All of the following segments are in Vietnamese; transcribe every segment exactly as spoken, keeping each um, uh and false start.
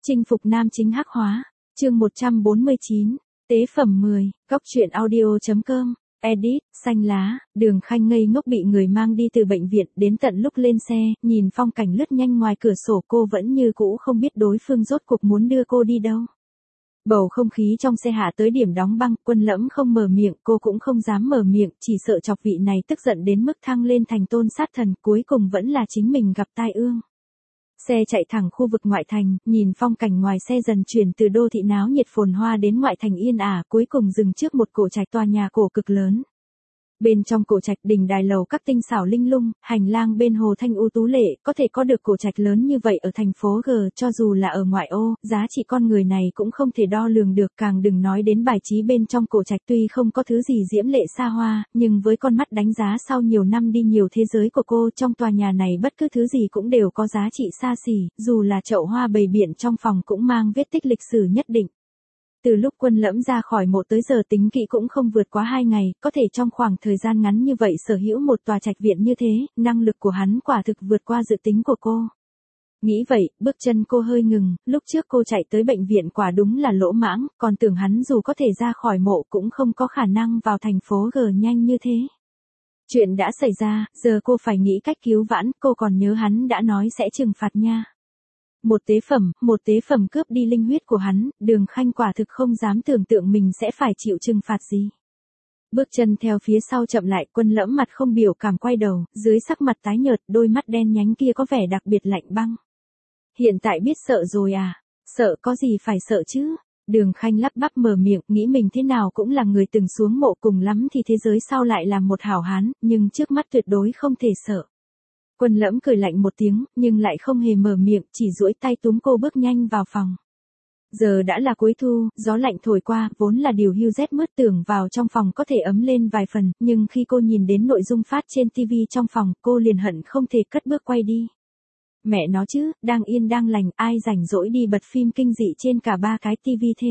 Chinh phục nam chính hắc hóa. Chương một trăm bốn mươi chín. Tế phẩm mười. Góc truyện audio.com. Edit. Xanh lá. Đường Khanh ngây ngốc bị người mang đi từ bệnh viện, đến tận lúc lên xe, nhìn phong cảnh lướt nhanh ngoài cửa sổ, cô vẫn như cũ không biết đối phương rốt cuộc muốn đưa cô đi đâu. Bầu không khí trong xe hạ tới điểm đóng băng, Quân Lẫm không mở miệng, cô cũng không dám mở miệng, chỉ sợ chọc vị này tức giận đến mức thăng lên thành tôn sát thần, cuối cùng vẫn là chính mình gặp tai ương. Xe chạy thẳng khu vực ngoại thành, nhìn phong cảnh ngoài xe dần chuyển từ đô thị náo nhiệt phồn hoa đến ngoại thành yên ả, cuối cùng dừng trước một cổ trạch tòa nhà cổ cực lớn. Bên trong cổ trạch, đình đài lầu các tinh xảo linh lung, hành lang bên hồ thanh u tú lệ, có thể có được cổ trạch lớn như vậy ở thành phố G, cho dù là ở ngoại ô, giá trị con người này cũng không thể đo lường được, càng đừng nói đến bài trí bên trong cổ trạch. Tuy không có thứ gì diễm lệ xa hoa, nhưng với con mắt đánh giá sau nhiều năm đi nhiều thế giới của cô, trong tòa nhà này bất cứ thứ gì cũng đều có giá trị xa xỉ, dù là chậu hoa bày biện trong phòng cũng mang vết tích lịch sử nhất định. Từ lúc Quân Lẫm ra khỏi mộ tới giờ tính kỹ cũng không vượt quá hai ngày, có thể trong khoảng thời gian ngắn như vậy sở hữu một tòa trạch viện như thế, năng lực của hắn quả thực vượt qua dự tính của cô. Nghĩ vậy, bước chân cô hơi ngừng, lúc trước cô chạy tới bệnh viện quả đúng là lỗ mãng, còn tưởng hắn dù có thể ra khỏi mộ cũng không có khả năng vào thành phố G nhanh như thế. Chuyện đã xảy ra, giờ cô phải nghĩ cách cứu vãn, cô còn nhớ hắn đã nói sẽ trừng phạt nha. Một tế phẩm, một tế phẩm cướp đi linh huyết của hắn, Đường Khanh quả thực không dám tưởng tượng mình sẽ phải chịu trừng phạt gì. Bước chân theo phía sau chậm lại, Quân Lẫm mặt không biểu cảm quay đầu, dưới sắc mặt tái nhợt, đôi mắt đen nhánh kia có vẻ đặc biệt lạnh băng. Hiện tại biết sợ rồi à? Sợ có gì phải sợ chứ? Đường Khanh lắp bắp mở miệng, nghĩ mình thế nào cũng là người từng xuống mộ, cùng lắm thì thế giới sau lại làm một hảo hán, nhưng trước mắt tuyệt đối không thể sợ. Quân Lẫm cười lạnh một tiếng, nhưng lại không hề mở miệng, chỉ duỗi tay túm cô bước nhanh vào phòng. Giờ đã là cuối thu, gió lạnh thổi qua, vốn là điều hưu rét mướt, tưởng vào trong phòng có thể ấm lên vài phần, nhưng khi cô nhìn đến nội dung phát trên tivi trong phòng, cô liền hận không thể cất bước quay đi. Mẹ nó chứ, đang yên đang lành, ai rảnh rỗi đi bật phim kinh dị trên cả ba cái tivi thế?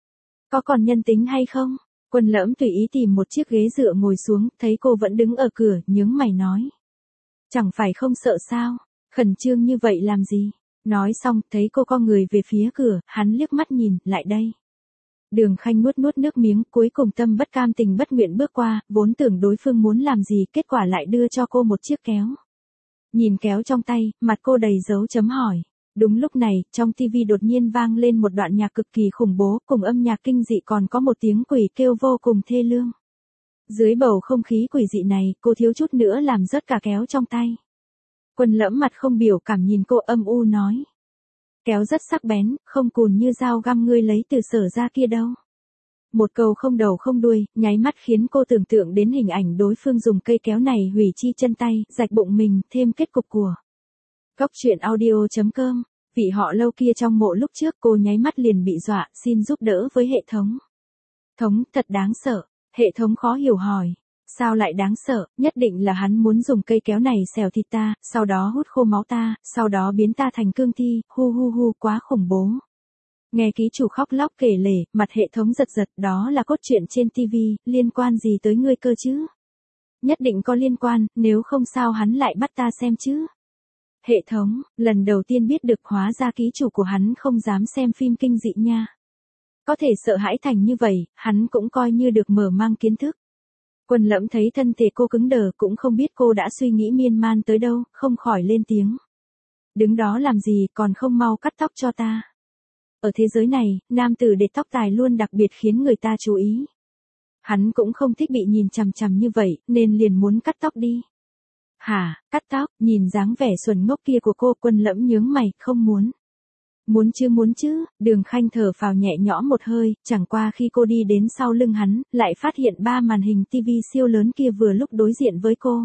Có còn nhân tính hay không? Quân Lẫm tùy ý tìm một chiếc ghế dựa ngồi xuống, thấy cô vẫn đứng ở cửa, nhướng mày nói. Chẳng phải không sợ sao, khẩn trương như vậy làm gì? Nói xong, thấy cô co người về phía cửa, hắn liếc mắt nhìn, lại đây. Đường Khanh nuốt nuốt nước miếng, cuối cùng tâm bất cam tình bất nguyện bước qua, vốn tưởng đối phương muốn làm gì, kết quả lại đưa cho cô một chiếc kéo. Nhìn kéo trong tay, mặt cô đầy dấu chấm hỏi. Đúng lúc này, trong tivi đột nhiên vang lên một đoạn nhạc cực kỳ khủng bố, cùng âm nhạc kinh dị còn có một tiếng quỷ kêu vô cùng thê lương. Dưới bầu không khí quỷ dị này, cô thiếu chút nữa làm rớt cả kéo trong tay. Quân Lẫm mặt không biểu cảm nhìn cô, âm u nói. Kéo rất sắc bén, không cùn như dao găm ngươi lấy từ Sở ra kia đâu. Một câu không đầu không đuôi, nháy mắt khiến cô tưởng tượng đến hình ảnh đối phương dùng cây kéo này hủy chi chân tay, rạch bụng mình, thêm kết cục của. Góc truyện audio.com. Vị họ Lâu kia trong mộ lúc trước, cô nháy mắt liền bị dọa, xin giúp đỡ với hệ thống. Thống, thật đáng sợ. Hệ thống khó hiểu hỏi. Sao lại đáng sợ? Nhất định là hắn muốn dùng cây kéo này xẻo thịt ta, sau đó hút khô máu ta, sau đó biến ta thành cương thi, hu hu hu, quá khủng bố. Nghe ký chủ khóc lóc kể lể, mặt hệ thống giật giật, đó là cốt truyện trên tivi, liên quan gì tới ngươi cơ chứ? Nhất định có liên quan, nếu không sao hắn lại bắt ta xem chứ? Hệ thống, lần đầu tiên biết được hóa ra ký chủ của hắn không dám xem phim kinh dị nha. Có thể sợ hãi thành như vậy, hắn cũng coi như được mở mang kiến thức. Quân Lẫm thấy thân thể cô cứng đờ, cũng không biết cô đã suy nghĩ miên man tới đâu, không khỏi lên tiếng. Đứng đó làm gì, còn không mau cắt tóc cho ta. Ở thế giới này, nam tử để tóc dài luôn đặc biệt khiến người ta chú ý. Hắn cũng không thích bị nhìn chằm chằm như vậy, nên liền muốn cắt tóc đi. Hả, cắt tóc? Nhìn dáng vẻ xuẩn ngốc kia của cô, Quân Lẫm nhướng mày, không muốn. Muốn chứ muốn chứ, Đường Khanh thở phào nhẹ nhõm một hơi, chẳng qua khi cô đi đến sau lưng hắn, lại phát hiện ba màn hình tivi siêu lớn kia vừa lúc đối diện với cô.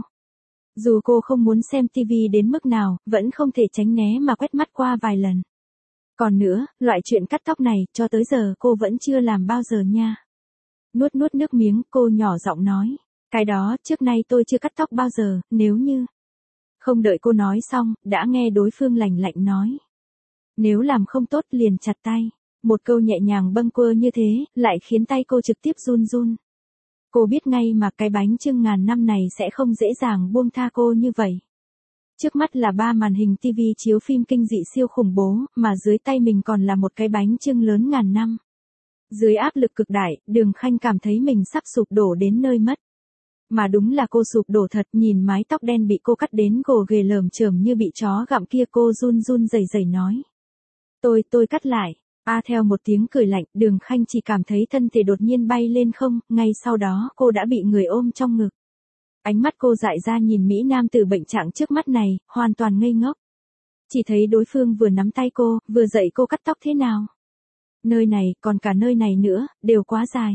Dù cô không muốn xem tivi đến mức nào, vẫn không thể tránh né mà quét mắt qua vài lần. Còn nữa, loại chuyện cắt tóc này, cho tới giờ cô vẫn chưa làm bao giờ nha. Nuốt nuốt nước miếng, cô nhỏ giọng nói. Cái đó, trước nay tôi chưa cắt tóc bao giờ, nếu như... Không đợi cô nói xong, đã nghe đối phương lạnh lạnh nói. Nếu làm không tốt liền chặt tay. Một câu nhẹ nhàng bâng quơ như thế, lại khiến tay cô trực tiếp run run. Cô biết ngay mà cái bánh chưng ngàn năm này sẽ không dễ dàng buông tha cô như vậy. Trước mắt là ba màn hình ti vi chiếu phim kinh dị siêu khủng bố, mà dưới tay mình còn là một cái bánh chưng lớn ngàn năm. Dưới áp lực cực đại, Đường Khanh cảm thấy mình sắp sụp đổ đến nơi mất. Mà đúng là cô sụp đổ thật, nhìn mái tóc đen bị cô cắt đến gồ ghề lởm chởm như bị chó gặm kia, cô run run rẩy rẩy nói. Tôi, tôi cắt lại. A theo một tiếng cười lạnh, Đường Khanh chỉ cảm thấy thân thể đột nhiên bay lên không, ngay sau đó cô đã bị người ôm trong ngực. Ánh mắt cô dại ra nhìn Mỹ Nam tử bệnh trạng trước mắt này, hoàn toàn ngây ngốc. Chỉ thấy đối phương vừa nắm tay cô, vừa dạy cô cắt tóc thế nào. Nơi này, còn cả nơi này nữa, đều quá dài.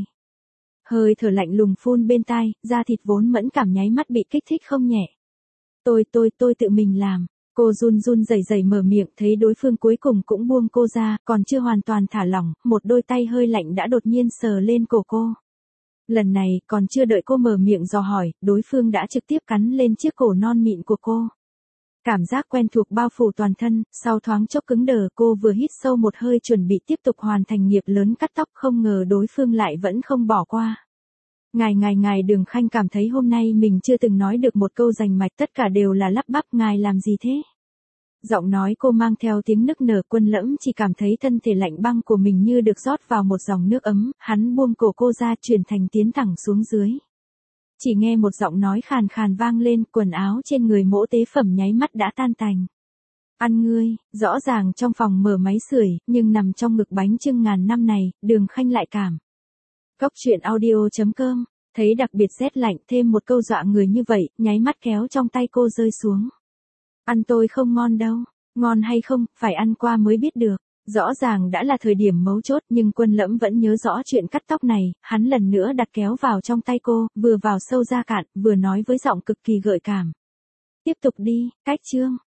Hơi thở lạnh lùng phun bên tai, da thịt vốn mẫn cảm nháy mắt bị kích thích không nhẹ. Tôi, tôi, tôi tự mình làm. Cô run run rẩy rẩy mở miệng, thấy đối phương cuối cùng cũng buông cô ra, còn chưa hoàn toàn thả lỏng, một đôi tay hơi lạnh đã đột nhiên sờ lên cổ cô. Lần này, còn chưa đợi cô mở miệng dò hỏi, đối phương đã trực tiếp cắn lên chiếc cổ non mịn của cô. Cảm giác quen thuộc bao phủ toàn thân, sau thoáng chốc cứng đờ, cô vừa hít sâu một hơi chuẩn bị tiếp tục hoàn thành nghiệp lớn cắt tóc, không ngờ đối phương lại vẫn không bỏ qua. Ngài ngài ngài Đường Khanh cảm thấy hôm nay mình chưa từng nói được một câu rành mạch, tất cả đều là lắp bắp, ngài làm gì thế? Giọng nói cô mang theo tiếng nức nở, Quân Lẫm chỉ cảm thấy thân thể lạnh băng của mình như được rót vào một dòng nước ấm, hắn buông cổ cô ra, chuyển thành tiến thẳng xuống dưới. Chỉ nghe một giọng nói khàn khàn vang lên, quần áo trên người Mỗ Tế Phẩm nháy mắt đã tan tành. Ăn ngươi, rõ ràng trong phòng mở máy sưởi, nhưng nằm trong ngực bánh chưng ngàn năm này, Đường Khanh lại cảm. Cốc truyện audio chấm com, thấy đặc biệt rét lạnh, thêm một câu dọa người như vậy, nháy mắt kéo trong tay cô rơi xuống. Ăn tôi không ngon đâu, ngon hay không, phải ăn qua mới biết được. Rõ ràng đã là thời điểm mấu chốt, nhưng Quân Lẫm vẫn nhớ rõ chuyện cắt tóc này, hắn lần nữa đặt kéo vào trong tay cô, vừa vào sâu ra cạn, vừa nói với giọng cực kỳ gợi cảm. Tiếp tục đi, cách chương.